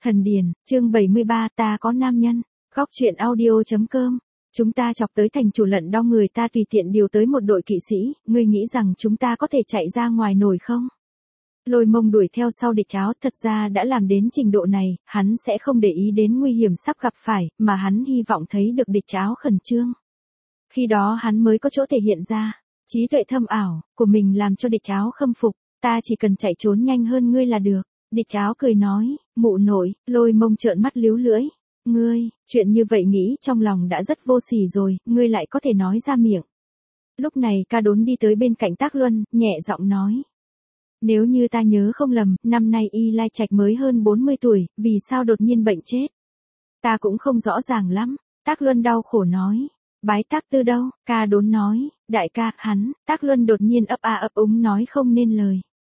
Thần Điền, chương 73, ta có nam nhân. Góc truyện audio.com. Chúng ta chọc tới thành chủ lận đo người ta tùy tiện điều tới một đội kỵ sĩ, ngươi nghĩ rằng chúng ta có thể chạy ra ngoài nổi không? Lôi Mông đuổi theo sau địch Áo, thật ra đã làm đến trình độ này, hắn sẽ không để ý đến nguy hiểm sắp gặp phải, mà hắn hy vọng thấy được địch Áo khẩn trương. Khi đó hắn mới có chỗ thể hiện ra trí tuệ thâm ảo của mình, làm cho địch Áo khâm phục. Ta chỉ cần chạy trốn nhanh hơn ngươi là được. Địch Áo cười nói, mụ nội. Lôi Mông trợn mắt líu lưỡi. Ngươi, chuyện như vậy nghĩ trong lòng đã rất vô sỉ rồi, ngươi lại có thể nói ra miệng. Lúc này Ca Đốn đi tới bên cạnh Tác Luân, nhẹ giọng nói. Nếu như ta nhớ không lầm, năm nay Y Lai Trạch mới hơn 40 tuổi, vì sao đột nhiên bệnh chết? Ta cũng không rõ ràng lắm. Tác Luân đau khổ nói. Bái Tác Tư đâu? Ca Đốn nói, đại ca, hắn. Tác Luân đột nhiên ấp a ấp úng nói không nên lời.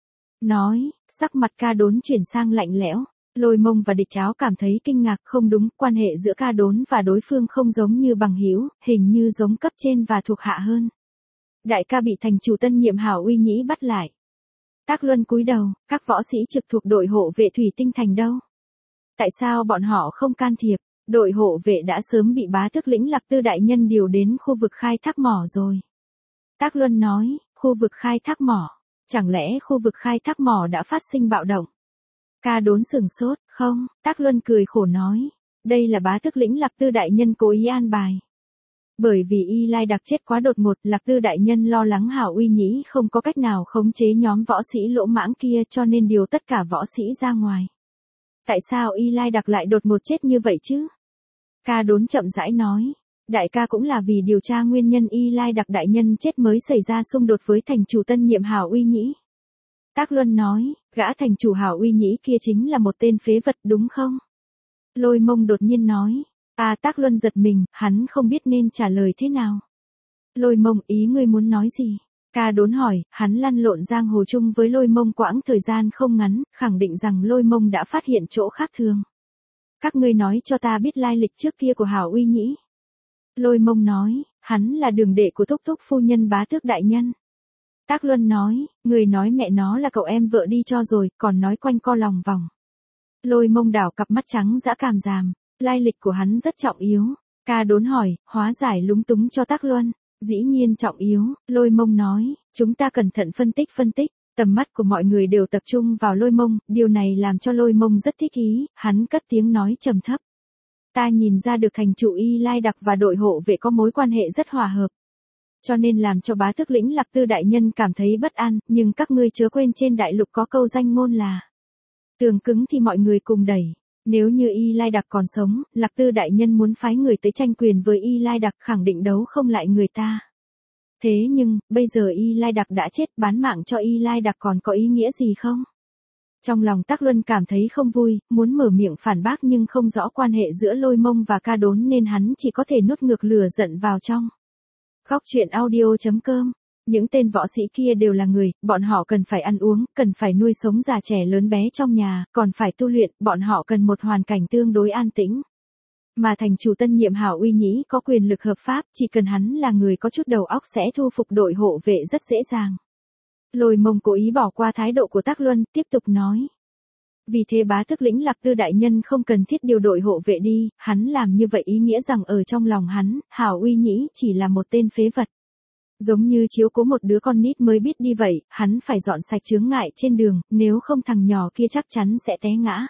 Nói, sắc mặt Ca Đốn chuyển sang lạnh lẽo. Lôi Mông và địch Áo cảm thấy kinh ngạc, không đúng, quan hệ giữa Ca Đốn và đối phương không giống như bằng hữu, hình như giống cấp trên và thuộc hạ hơn. Đại ca bị thành chủ tân nhiệm Hảo Uy Nhĩ bắt lại. Tác Luân cúi đầu, các võ sĩ trực thuộc đội hộ vệ Thủy Tinh Thành đâu? Tại sao bọn họ không can thiệp? Đội hộ vệ đã sớm bị bá tước lĩnh Lạc Tư đại nhân điều đến khu vực khai thác mỏ rồi. Tác Luân nói, khu vực khai thác mỏ. Chẳng lẽ khu vực khai thác mỏ đã phát sinh bạo động? Ca Đốn sửng sốt, không, Tác Luân cười khổ nói. Đây là bá tước lĩnh Lạc Tư đại nhân cố ý an bài. Bởi vì Y Lai Đặc chết quá đột ngột, Lạc Tư đại nhân lo lắng Hảo Uy Nhĩ không có cách nào khống chế nhóm võ sĩ lỗ mãng kia, cho nên điều tất cả võ sĩ ra ngoài. Tại sao Y Lai Đặc lại đột ngột chết như vậy chứ? Ca Đốn chậm rãi nói. Đại ca cũng là vì điều tra nguyên nhân Y Lai Đặc đại nhân chết mới xảy ra xung đột với thành chủ tân nhiệm Hảo Uy Nhĩ. Tác Luân nói, gã thành chủ Hảo Uy Nhĩ kia chính là một tên phế vật đúng không? Lôi Mông đột nhiên nói. Tác Luân giật mình, hắn không biết nên trả lời thế nào. Lôi Mông, ý ngươi muốn nói gì? Ca Đốn hỏi, hắn lăn lộn giang hồ chung với Lôi Mông quãng thời gian không ngắn, khẳng định rằng Lôi Mông đã phát hiện chỗ khác thường. Các ngươi nói cho ta biết lai lịch trước kia của Hảo Uy Nhĩ. Lôi Mông nói, hắn là đường đệ của thúc thúc phu nhân bá tước đại nhân. Tác Luân nói, người nói mẹ nó là cậu em vợ đi cho rồi, còn nói quanh co lòng vòng. Lôi Mông đảo cặp mắt trắng dã cảm giảm, lai lịch của hắn rất trọng yếu. Ca Đốn hỏi, hóa giải lúng túng cho Tác Luân. Dĩ nhiên trọng yếu, Lôi Mông nói, chúng ta cẩn thận phân tích. Tầm mắt của mọi người đều tập trung vào Lôi Mông, điều này làm cho Lôi Mông rất thích ý, hắn cất tiếng nói trầm thấp. Ta nhìn ra được thành chủ Y Lai Đặc và đội hộ vệ có mối quan hệ rất hòa hợp. Cho nên làm cho bá tước lĩnh Lạc Tư đại nhân cảm thấy bất an, nhưng các ngươi chớ quên trên đại lục có câu danh ngôn là tường cứng thì mọi người cùng đẩy. Nếu như Y Lai Đặc còn sống, Lạc Tư đại nhân muốn phái người tới tranh quyền với Y Lai Đặc, khẳng định đấu không lại người ta. Thế nhưng, bây giờ Y Lai Đặc đã chết, bán mạng cho Y Lai Đặc còn có ý nghĩa gì không? Trong lòng Tác Luân cảm thấy không vui, muốn mở miệng phản bác nhưng không rõ quan hệ giữa Lôi Mông và Ca Đốn nên hắn chỉ có thể nuốt ngược lửa giận vào trong. Góc truyện audio.com. Những tên võ sĩ kia đều là người, bọn họ cần phải ăn uống, cần phải nuôi sống già trẻ lớn bé trong nhà, còn phải tu luyện, bọn họ cần một hoàn cảnh tương đối an tĩnh. Mà thành chủ tân nhiệm Hảo Uy Nhĩ có quyền lực hợp pháp, chỉ cần hắn là người có chút đầu óc sẽ thu phục đội hộ vệ rất dễ dàng. Lôi Mông cố ý bỏ qua thái độ của Tác Luân, tiếp tục nói. Vì thế bá tước lĩnh Lạc Tư đại nhân không cần thiết điều đội hộ vệ đi, hắn làm như vậy ý nghĩa rằng ở trong lòng hắn, Hảo Uy Nhĩ chỉ là một tên phế vật. Giống như chiếu cố một đứa con nít mới biết đi vậy, hắn phải dọn sạch chướng ngại trên đường, nếu không thằng nhỏ kia chắc chắn sẽ té ngã.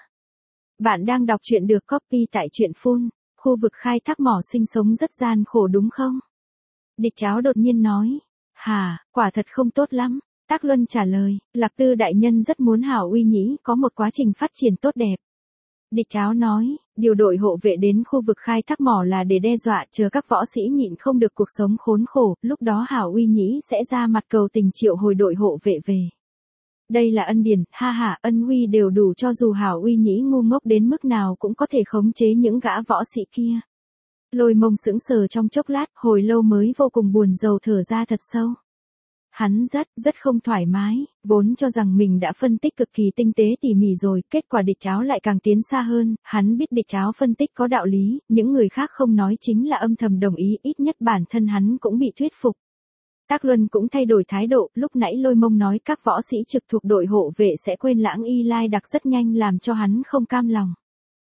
Bạn đang đọc truyện được copy tại truyện Phun, khu vực khai thác mỏ sinh sống rất gian khổ đúng không? Địch Áo đột nhiên nói. Hà, quả thật không tốt lắm. Tác Luân trả lời, Lạc Tư đại nhân rất muốn Hảo Uy Nhĩ có một quá trình phát triển tốt đẹp. Địch Áo nói, điều đội hộ vệ đến khu vực khai thác mỏ là để đe dọa, chờ các võ sĩ nhịn không được cuộc sống khốn khổ, lúc đó Hảo Uy Nhĩ sẽ ra mặt cầu tình triệu hồi đội hộ vệ về. Đây là ân điển, ha ha, ân uy đều đủ cho dù Hảo Uy Nhĩ ngu ngốc đến mức nào cũng có thể khống chế những gã võ sĩ kia. Lôi Mông sững sờ trong chốc lát, hồi lâu mới vô cùng buồn rầu thở ra thật sâu. Hắn rất không thoải mái, vốn cho rằng mình đã phân tích cực kỳ tinh tế tỉ mỉ rồi, kết quả địch Áo lại càng tiến xa hơn, hắn biết địch Áo phân tích có đạo lý, những người khác không nói chính là âm thầm đồng ý, ít nhất bản thân hắn cũng bị thuyết phục. Tác Luân cũng thay đổi thái độ, lúc nãy Lôi Mông nói các võ sĩ trực thuộc đội hộ vệ sẽ quên lãng Y Lai Đặc rất nhanh làm cho hắn không cam lòng.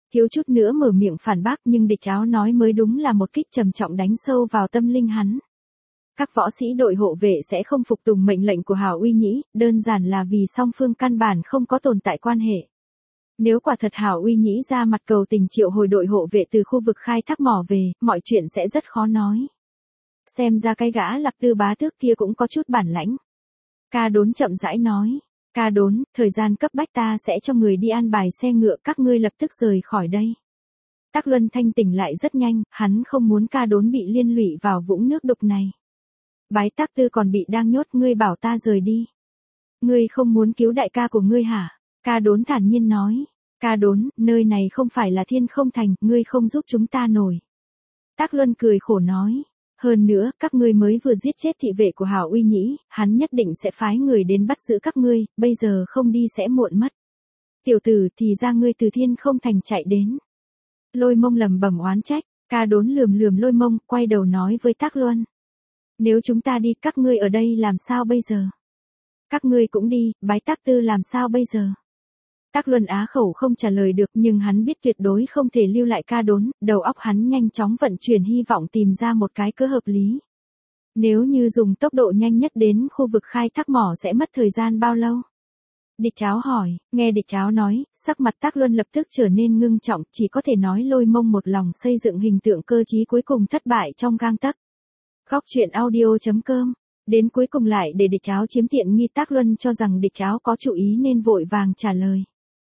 Thiếu chút nữa mở miệng phản bác nhưng địch áo nói mới đúng là một kích trầm trọng đánh sâu vào tâm linh hắn. Các võ sĩ đội hộ vệ sẽ không phục tùng mệnh lệnh của Hảo Uy Nhĩ, đơn giản là vì song phương căn bản không có tồn tại quan hệ. Nếu quả thật Hảo Uy Nhĩ ra mặt cầu tình triệu hồi đội hộ vệ từ khu vực khai thác mỏ về, mọi chuyện sẽ rất khó nói. Xem ra cái gã Lạc Tư bá tước kia cũng có chút bản lãnh. Ca Đốn chậm rãi nói. Ca Đốn, thời gian cấp bách ta sẽ cho người đi an bài xe ngựa các ngươi lập tức rời khỏi đây. Tắc Luân thanh tỉnh lại rất nhanh, hắn không muốn Ca Đốn bị liên lụy vào vũng nước đục này. Bái Tắc Tư còn bị đang nhốt, ngươi bảo ta rời đi. Ngươi không muốn cứu đại ca của ngươi hả? Ca Đốn thản nhiên nói. Ca Đốn, nơi này không phải là Thiên Không Thành, ngươi không giúp chúng ta nổi. Tắc Luân cười khổ nói. Hơn nữa, các ngươi mới vừa giết chết thị vệ của Hảo Uy Nhĩ, hắn nhất định sẽ phái người đến bắt giữ các ngươi, bây giờ không đi sẽ muộn mất. Tiểu tử, thì ra ngươi từ Thiên Không Thành chạy đến. Lôi Mông lẩm bẩm oán trách, Ca Đốn lườm lườm Lôi Mông, quay đầu nói với Tắc Luân. Nếu chúng ta đi, các ngươi ở đây làm sao bây giờ? Các ngươi cũng đi, Bái Tắc Tư làm sao bây giờ? Tắc Luân á khẩu không trả lời được nhưng hắn biết tuyệt đối không thể lưu lại Ca Đốn, đầu óc hắn nhanh chóng vận chuyển hy vọng tìm ra một cái cớ hợp lý. Nếu như dùng tốc độ nhanh nhất đến khu vực khai thác mỏ sẽ mất thời gian bao lâu? Địch Áo hỏi, nghe Địch Áo nói, sắc mặt Tắc Luân lập tức trở nên ngưng trọng, chỉ có thể nói Lôi Mông một lòng xây dựng hình tượng cơ trí cuối cùng thất bại trong gang tấc. Góc truyện audio.com. Đến cuối cùng lại để Địch Áo chiếm tiện nghi. Tắc Luân cho rằng Địch Áo có chủ ý nên vội vàng trả lời.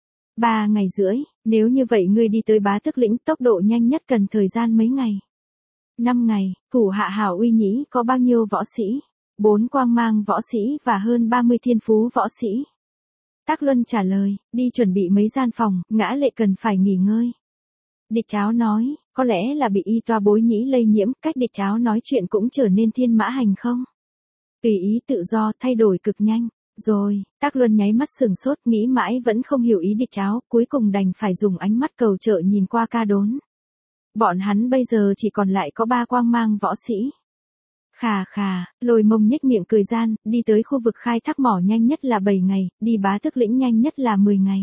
3 ngày rưỡi, nếu như vậy ngươi đi tới Bá Tước lĩnh tốc độ nhanh nhất cần thời gian mấy ngày? 5 ngày, thủ hạ Hảo Uy Nhĩ có bao nhiêu võ sĩ? 4 quang mang võ sĩ và hơn 30 thiên phú võ sĩ. Tắc Luân trả lời, đi chuẩn bị mấy gian phòng, Ngã Lệ cần phải nghỉ ngơi. Địch Áo nói, có lẽ là bị y toa Bối Nhĩ lây nhiễm, cách Địch Áo nói chuyện cũng trở nên thiên mã hành không? Tùy ý tự do, thay đổi cực nhanh. Rồi, Tắc Luân nháy mắt sừng sốt, nghĩ mãi vẫn không hiểu ý Địch Áo, cuối cùng đành phải dùng ánh mắt cầu trợ nhìn qua Ca Đốn. Bọn hắn bây giờ chỉ còn lại có 3 quang mang võ sĩ. Khà khà, Lôi Mông nhếch miệng cười gian, đi tới khu vực khai thác mỏ nhanh nhất là 7 ngày, đi Bá Tước lĩnh nhanh nhất là 10 ngày.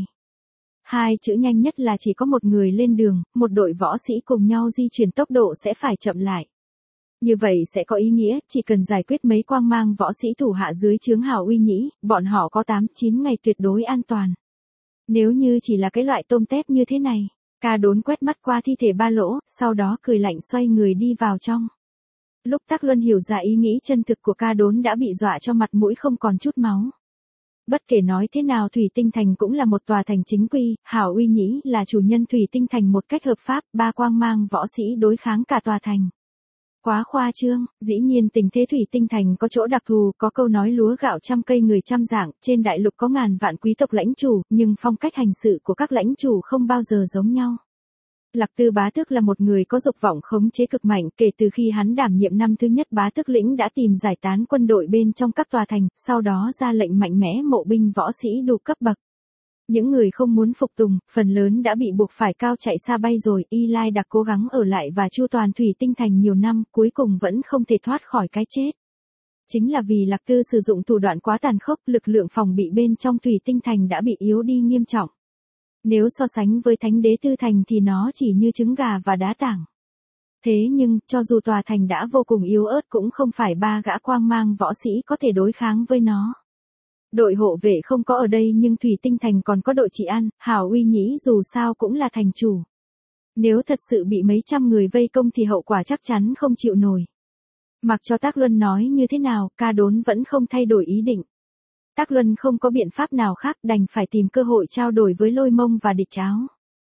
2 chữ nhanh nhất là chỉ có một người lên đường, một đội võ sĩ cùng nhau di chuyển tốc độ sẽ phải chậm lại. Như vậy sẽ có ý nghĩa, chỉ cần giải quyết mấy quang mang võ sĩ thủ hạ dưới trướng Hảo Uy Nhĩ, bọn họ có 8-9 ngày tuyệt đối an toàn. Nếu như chỉ là cái loại tôm tép như thế này, Ca Đốn quét mắt qua thi thể Ba Lỗ, sau đó cười lạnh xoay người đi vào trong. Lúc Tắc Luân hiểu ra ý nghĩ chân thực của Ca Đốn đã bị dọa cho mặt mũi không còn chút máu. Bất kể nói thế nào Thủy Tinh Thành cũng là một tòa thành chính quy, Hảo Uy Nhĩ là chủ nhân Thủy Tinh Thành một cách hợp pháp, 3 quang mang võ sĩ đối kháng cả tòa thành. Quá khoa trương, dĩ nhiên tình thế Thủy Tinh Thành có chỗ đặc thù, có câu nói lúa gạo trăm cây người trăm dạng, trên đại lục có ngàn vạn quý tộc lãnh chủ, nhưng phong cách hành sự của các lãnh chủ không bao giờ giống nhau. Lạc Tư bá tước là một người có dục vọng khống chế cực mạnh, kể từ khi hắn đảm nhiệm năm thứ nhất Bá Tước lĩnh đã tìm giải tán quân đội bên trong các tòa thành, sau đó ra lệnh mạnh mẽ mộ binh võ sĩ đủ cấp bậc. Những người không muốn phục tùng, phần lớn đã bị buộc phải cao chạy xa bay rồi, Y Lai Đặc cố gắng ở lại và chu toàn Thủy Tinh Thành nhiều năm, cuối cùng vẫn không thể thoát khỏi cái chết. Chính là vì Lạc Tư sử dụng thủ đoạn quá tàn khốc, lực lượng phòng bị bên trong Thủy Tinh Thành đã bị yếu đi nghiêm trọng. Nếu so sánh với Thánh Đế Tư Thành thì nó chỉ như trứng gà và đá tảng. Thế nhưng, cho dù tòa thành đã vô cùng yếu ớt cũng không phải 3 gã quang mang võ sĩ có thể đối kháng với nó. Đội hộ vệ không có ở đây nhưng Thủy Tinh Thành còn có đội trị an, Hảo Uy Nhĩ dù sao cũng là thành chủ. Nếu thật sự bị mấy trăm người vây công thì hậu quả chắc chắn không chịu nổi. Mặc cho Tắc Luân nói như thế nào, Ca Đốn vẫn không thay đổi ý định. Tắc Luân không có biện pháp nào khác, đành phải tìm cơ hội trao đổi với Lôi Mông và Địch Áo.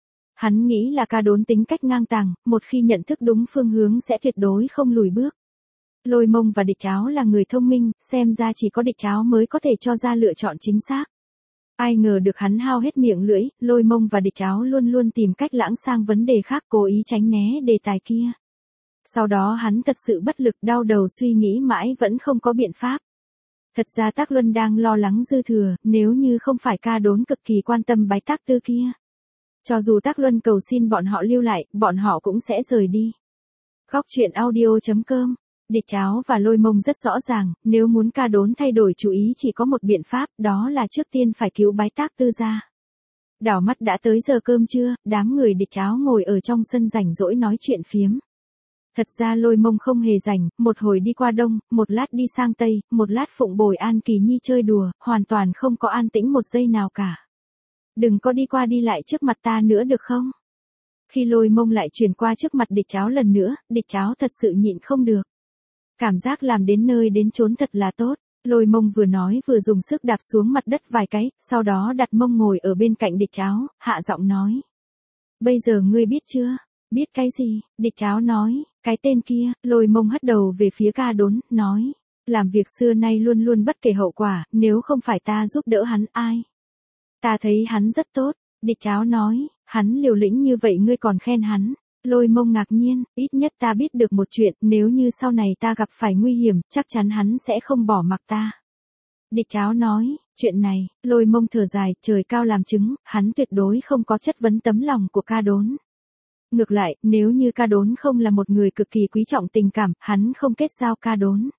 Hắn nghĩ là Ca Đốn tính cách ngang tàng, một khi nhận thức đúng phương hướng sẽ tuyệt đối không lùi bước. Lôi Mông và Địch Áo là người thông minh, xem ra chỉ có Địch Áo mới có thể cho ra lựa chọn chính xác. Ai ngờ được hắn hao hết miệng lưỡi, Lôi Mông và Địch Áo luôn luôn tìm cách lãng sang vấn đề khác, cố ý tránh né đề tài kia. Sau đó hắn thật sự bất lực, đau đầu suy nghĩ mãi vẫn không có biện pháp. Thật ra Tắc Luân đang lo lắng dư thừa, nếu như không phải Ca Đốn cực kỳ quan tâm Bái Tắc Tư kia. Cho dù Tắc Luân cầu xin bọn họ lưu lại, bọn họ cũng sẽ rời đi. Góc truyện audio.com. Địch Áo và Lôi Mông rất rõ ràng, nếu muốn Ca Đốn thay đổi chủ ý chỉ có một biện pháp, đó là trước tiên phải cứu Bái Tắc Tư ra. Đảo mắt đã tới giờ cơm trưa, đám người địch áo ngồi ở trong sân rảnh rỗi nói chuyện phiếm. Thật ra Lôi Mông không hề rảnh, một hồi đi qua đông, một lát đi sang tây, một lát phụng bồi An Kỳ Nhi chơi đùa, hoàn toàn không có an tĩnh một giây nào cả. Đừng có đi qua đi lại trước mặt ta nữa được không? Khi Lôi Mông lại chuyển qua trước mặt địch áo lần nữa, địch áo thật sự nhịn không được. Cảm giác làm đến nơi đến chốn thật là tốt. Lôi Mông vừa nói vừa dùng sức đạp xuống mặt đất vài cái, sau đó đặt mông ngồi ở bên cạnh địch áo, hạ giọng nói. Bây giờ ngươi biết chưa? Biết cái gì? Địch áo nói, cái tên kia. Lôi Mông hất đầu về phía Ca Đốn, nói. Làm việc xưa nay luôn luôn bất kể hậu quả, nếu không phải ta giúp đỡ hắn ai? Ta thấy hắn rất tốt. Địch áo nói, hắn liều lĩnh như vậy ngươi còn khen hắn. Lôi Mông ngạc nhiên, ít nhất ta biết được một chuyện, nếu như sau này ta gặp phải nguy hiểm, chắc chắn hắn sẽ không bỏ mặc ta. Địch áo nói, chuyện này, Lôi Mông thở dài, trời cao làm chứng, hắn tuyệt đối không có chất vấn tấm lòng của Ca Đốn. Ngược lại, nếu như Ca Đốn không là một người cực kỳ quý trọng tình cảm, hắn không kết giao Ca Đốn.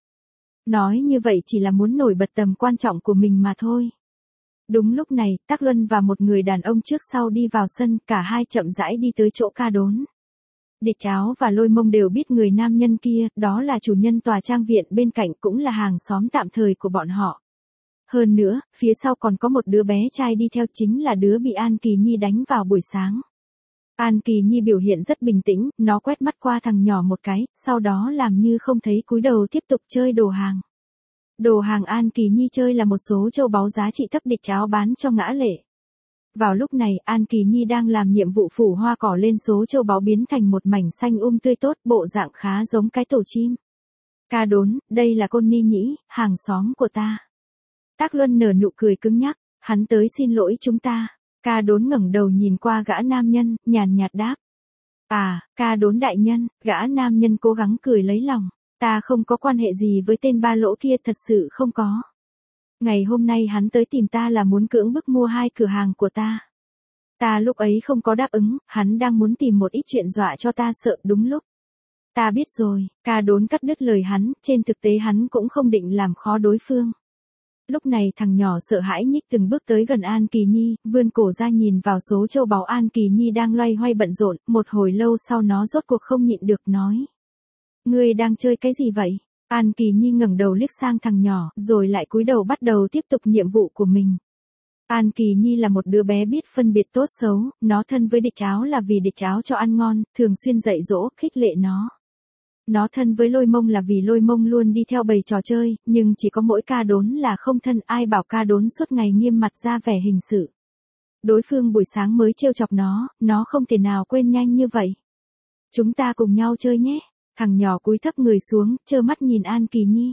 Nói như vậy chỉ là muốn nổi bật tầm quan trọng của mình mà thôi. Đúng lúc này, Tắc Luân và một người đàn ông trước sau đi vào sân, cả hai chậm rãi đi tới chỗ Ca Đốn. Địch áo và Lôi Mông đều biết người nam nhân kia, đó là chủ nhân tòa trang viện bên cạnh, cũng là hàng xóm tạm thời của bọn họ. Hơn nữa, phía sau còn có một đứa bé trai đi theo, chính là đứa bị An Kỳ Nhi đánh vào buổi sáng. An Kỳ Nhi biểu hiện rất bình tĩnh, nó quét mắt qua thằng nhỏ một cái, sau đó làm như không thấy, cúi đầu tiếp tục chơi đồ hàng. Đồ hàng An Kỳ Nhi chơi là một số châu báu giá trị thấp địch áo bán cho Ngã Lệ. Vào lúc này, An Kỳ Nhi đang làm nhiệm vụ phủ hoa cỏ lên số châu báu biến thành một mảnh xanh tươi tốt, bộ dạng khá giống cái tổ chim. Ca Đốn, đây là Côn Ni Nhĩ, hàng xóm của ta. Tắc Luân nở nụ cười cứng nhắc, hắn tới xin lỗi chúng ta. Ca Đốn ngẩng đầu nhìn qua gã nam nhân, nhàn nhạt đáp. À, Ca Đốn đại nhân, gã nam nhân cố gắng cười lấy lòng. Ta không có quan hệ gì với tên ba lỗ kia, thật sự không có. Ngày hôm nay hắn tới tìm ta là muốn cưỡng bức mua 2 cửa hàng của ta. Ta lúc ấy không có đáp ứng, hắn đang muốn tìm một ít chuyện dọa cho ta sợ đúng lúc. Ta biết rồi, Ca Đốn cắt đứt lời hắn, trên thực tế hắn cũng không định làm khó đối phương. Lúc này thằng nhỏ sợ hãi nhích từng bước tới gần An Kỳ Nhi, vươn cổ ra nhìn vào số châu báu An Kỳ Nhi đang loay hoay bận rộn, một hồi lâu sau nó rốt cuộc không nhịn được nói. Ngươi đang chơi cái gì vậy? An Kỳ Nhi ngẩng đầu liếc sang thằng nhỏ, rồi lại cúi đầu bắt đầu tiếp tục nhiệm vụ của mình. An Kỳ Nhi là một đứa bé biết phân biệt tốt xấu, nó thân với địch áo là vì địch áo cho ăn ngon, thường xuyên dạy dỗ, khích lệ nó. Nó thân với Lôi Mông là vì Lôi Mông luôn đi theo bầy trò chơi, nhưng chỉ có mỗi Ca Đốn là không thân, ai bảo Ca Đốn suốt ngày nghiêm mặt ra vẻ hình sự. Đối phương buổi sáng mới trêu chọc nó không thể nào quên nhanh như vậy. Chúng ta cùng nhau chơi nhé. Thằng nhỏ cúi thấp người xuống, trơ mắt nhìn An Kỳ Nhi.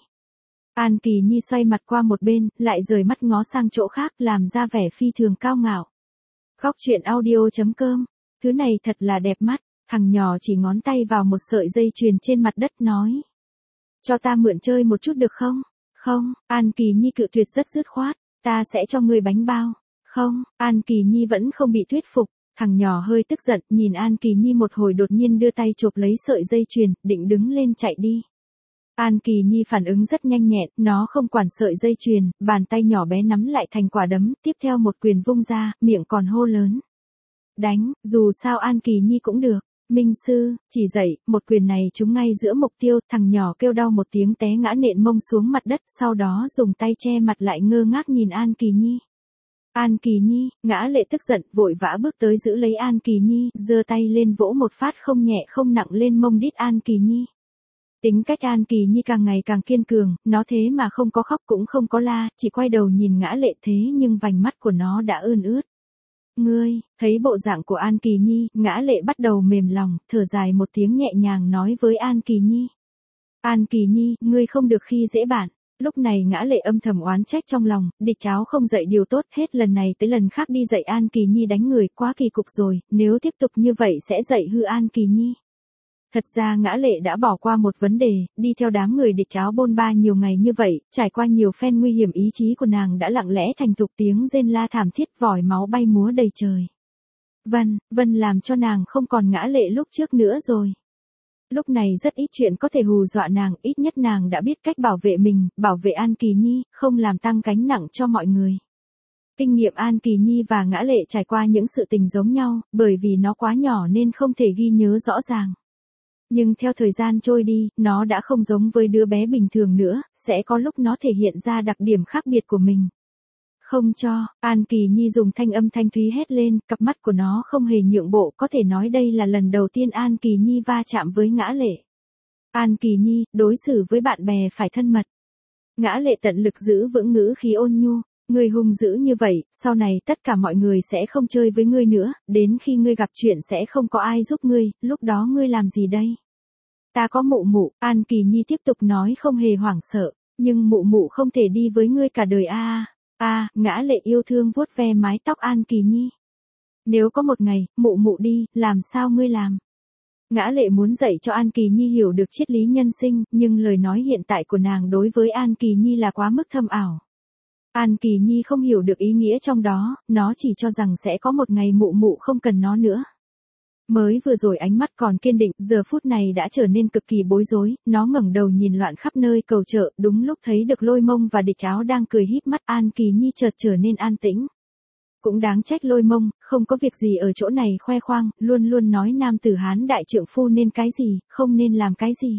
An Kỳ Nhi xoay mặt qua một bên, lại rời mắt ngó sang chỗ khác, làm ra vẻ phi thường cao ngạo. Góc truyện audio.com, thứ này thật là đẹp mắt. Thằng nhỏ chỉ ngón tay vào một sợi dây chuyền trên mặt đất nói. Cho ta mượn chơi một chút được không? Không, An Kỳ Nhi cự tuyệt rất dứt khoát. Ta sẽ cho ngươi bánh bao. Không, An Kỳ Nhi vẫn không bị thuyết phục. Thằng nhỏ hơi tức giận, nhìn An Kỳ Nhi một hồi đột nhiên đưa tay chộp lấy sợi dây chuyền, định đứng lên chạy đi. An Kỳ Nhi phản ứng rất nhanh nhẹn, nó không quản sợi dây chuyền, bàn tay nhỏ bé nắm lại thành quả đấm, tiếp theo một quyền vung ra, miệng còn hô lớn. Đánh, dù sao An Kỳ Nhi cũng được. Minh sư, chỉ dậy, một quyền này trúng ngay giữa mục tiêu, thằng nhỏ kêu đau một tiếng té ngã nện mông xuống mặt đất, sau đó dùng tay che mặt lại ngơ ngác nhìn An Kỳ Nhi. An Kỳ Nhi, Ngã Lệ tức giận, vội vã bước tới giữ lấy An Kỳ Nhi, giơ tay lên vỗ một phát không nhẹ không nặng lên mông đít An Kỳ Nhi. Tính cách An Kỳ Nhi càng ngày càng kiên cường, nó thế mà không có khóc cũng không có la, chỉ quay đầu nhìn Ngã Lệ thế nhưng vành mắt của nó đã ươn ướt. Ngươi, thấy bộ dạng của An Kỳ Nhi, Ngã Lệ bắt đầu mềm lòng, thở dài một tiếng nhẹ nhàng nói với An Kỳ Nhi. An Kỳ Nhi, ngươi không được khi dễ bạn. Lúc này Ngã Lệ âm thầm oán trách trong lòng, địch áo không dạy điều tốt, hết lần này tới lần khác đi dạy An Kỳ Nhi đánh người, quá kỳ cục rồi, nếu tiếp tục như vậy sẽ dạy hư An Kỳ Nhi. Thật ra Ngã Lệ đã bỏ qua một vấn đề, đi theo đám người địch áo bôn ba nhiều ngày như vậy, trải qua nhiều phen nguy hiểm, ý chí của nàng đã lặng lẽ thành thục, tiếng rên la thảm thiết, vòi máu bay múa đầy trời. Vân làm cho nàng không còn Ngã Lệ lúc trước nữa rồi. Lúc này rất ít chuyện có thể hù dọa nàng, ít nhất nàng đã biết cách bảo vệ mình, bảo vệ An Kỳ Nhi, không làm tăng gánh nặng cho mọi người. Kinh nghiệm An Kỳ Nhi và Ngã Lệ trải qua những sự tình giống nhau, bởi vì nó quá nhỏ nên không thể ghi nhớ rõ ràng. Nhưng theo thời gian trôi đi, nó đã không giống với đứa bé bình thường nữa, sẽ có lúc nó thể hiện ra đặc điểm khác biệt của mình. Không cho, An Kỳ Nhi dùng thanh âm thanh thúy hét lên, cặp mắt của nó không hề nhượng bộ, có thể nói đây là lần đầu tiên An Kỳ Nhi va chạm với Ngã Lệ. An Kỳ Nhi, đối xử với bạn bè phải thân mật. Ngã Lệ tận lực giữ vững ngữ khí ôn nhu, ngươi hung dữ như vậy, sau này tất cả mọi người sẽ không chơi với ngươi nữa, đến khi ngươi gặp chuyện sẽ không có ai giúp ngươi, lúc đó ngươi làm gì đây? Ta có mụ mụ, An Kỳ Nhi tiếp tục nói không hề hoảng sợ, nhưng mụ mụ không thể đi với ngươi cả đời Ngã Lệ yêu thương vuốt ve mái tóc An Kỳ Nhi. Nếu có một ngày, mụ mụ đi, làm sao ngươi làm? Ngã Lệ muốn dạy cho An Kỳ Nhi hiểu được triết lý nhân sinh, nhưng lời nói hiện tại của nàng đối với An Kỳ Nhi là quá mức thâm ảo. An Kỳ Nhi không hiểu được ý nghĩa trong đó, nó chỉ cho rằng sẽ có một ngày mụ mụ không cần nó nữa. Mới vừa rồi ánh mắt còn kiên định, giờ phút này đã trở nên cực kỳ bối rối, nó ngẩng đầu nhìn loạn khắp nơi cầu trợ, đúng lúc thấy được Lôi Mông và Địch Áo đang cười híp mắt, An Kỳ Nhi chợt trở nên an tĩnh. Cũng đáng trách Lôi Mông, không có việc gì ở chỗ này khoe khoang, luôn luôn nói nam tử Hán đại trượng phu nên cái gì, không nên làm cái gì.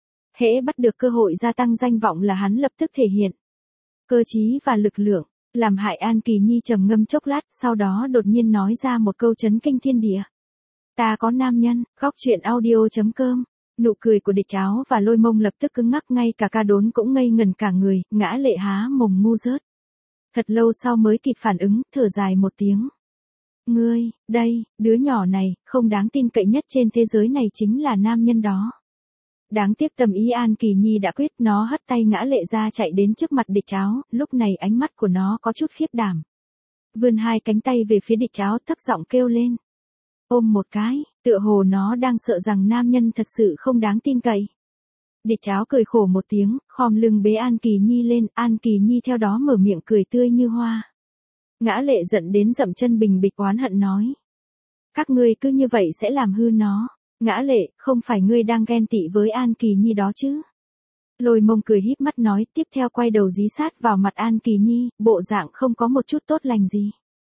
Hễ bắt được cơ hội gia tăng danh vọng là hắn lập tức thể hiện cơ trí và lực lượng, làm hại An Kỳ Nhi trầm ngâm chốc lát, sau đó đột nhiên nói ra một câu chấn kinh thiên địa. Ta có nam nhân, góc chuyện audio.com. Nụ cười của Địch Áo và Lôi Mông lập tức cứng ngắc, ngay cả Ca Đốn cũng ngây ngần cả người, Ngã Lệ há mồm ngu rớt. Thật lâu sau mới kịp phản ứng, thở dài một tiếng. Ngươi, đây, đứa nhỏ này, không đáng tin cậy nhất trên thế giới này chính là nam nhân đó. Đáng tiếc tâm ý An Kỳ Nhi đã quyết, nó hất tay Ngã Lệ ra chạy đến trước mặt Địch Áo, lúc này ánh mắt của nó có chút khiếp đảm. Vươn hai cánh tay về phía Địch Áo thấp giọng kêu lên. Ôm một cái, tựa hồ nó đang sợ rằng nam nhân thật sự không đáng tin cậy. Địch Áo cười khổ một tiếng, khom lưng bế An Kỳ Nhi lên, An Kỳ Nhi theo đó mở miệng cười tươi như hoa. Ngã Lệ giận đến dậm chân bình bịch oán hận nói. Các ngươi cứ như vậy sẽ làm hư nó. Ngã Lệ, không phải ngươi đang ghen tị với An Kỳ Nhi đó chứ? Lôi Mông cười híp mắt nói, tiếp theo quay đầu dí sát vào mặt An Kỳ Nhi, bộ dạng không có một chút tốt lành gì.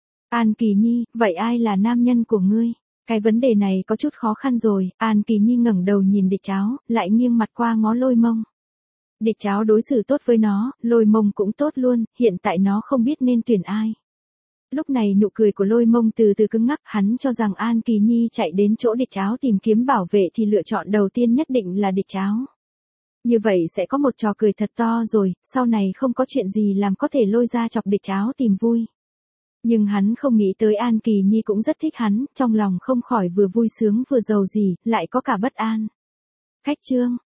An Kỳ Nhi, vậy ai là nam nhân của ngươi? Cái vấn đề này có chút khó khăn rồi, An Kỳ Nhi ngẩng đầu nhìn Địch Áo, lại nghiêng mặt qua ngó Lôi Mông. Địch Áo đối xử tốt với nó, Lôi Mông cũng tốt luôn, hiện tại nó không biết nên tuyển ai. Lúc này nụ cười của Lôi Mông từ từ cứng ngắc, hắn cho rằng An Kỳ Nhi chạy đến chỗ Địch Áo tìm kiếm bảo vệ thì lựa chọn đầu tiên nhất định là Địch Áo. Như vậy sẽ có một trò cười thật to rồi, sau này không có chuyện gì làm có thể lôi ra chọc Địch Áo tìm vui. Nhưng hắn không nghĩ tới An Kỳ Nhi cũng rất thích hắn, trong lòng không khỏi vừa vui sướng vừa giàu gì, lại có cả bất an. Khách chương.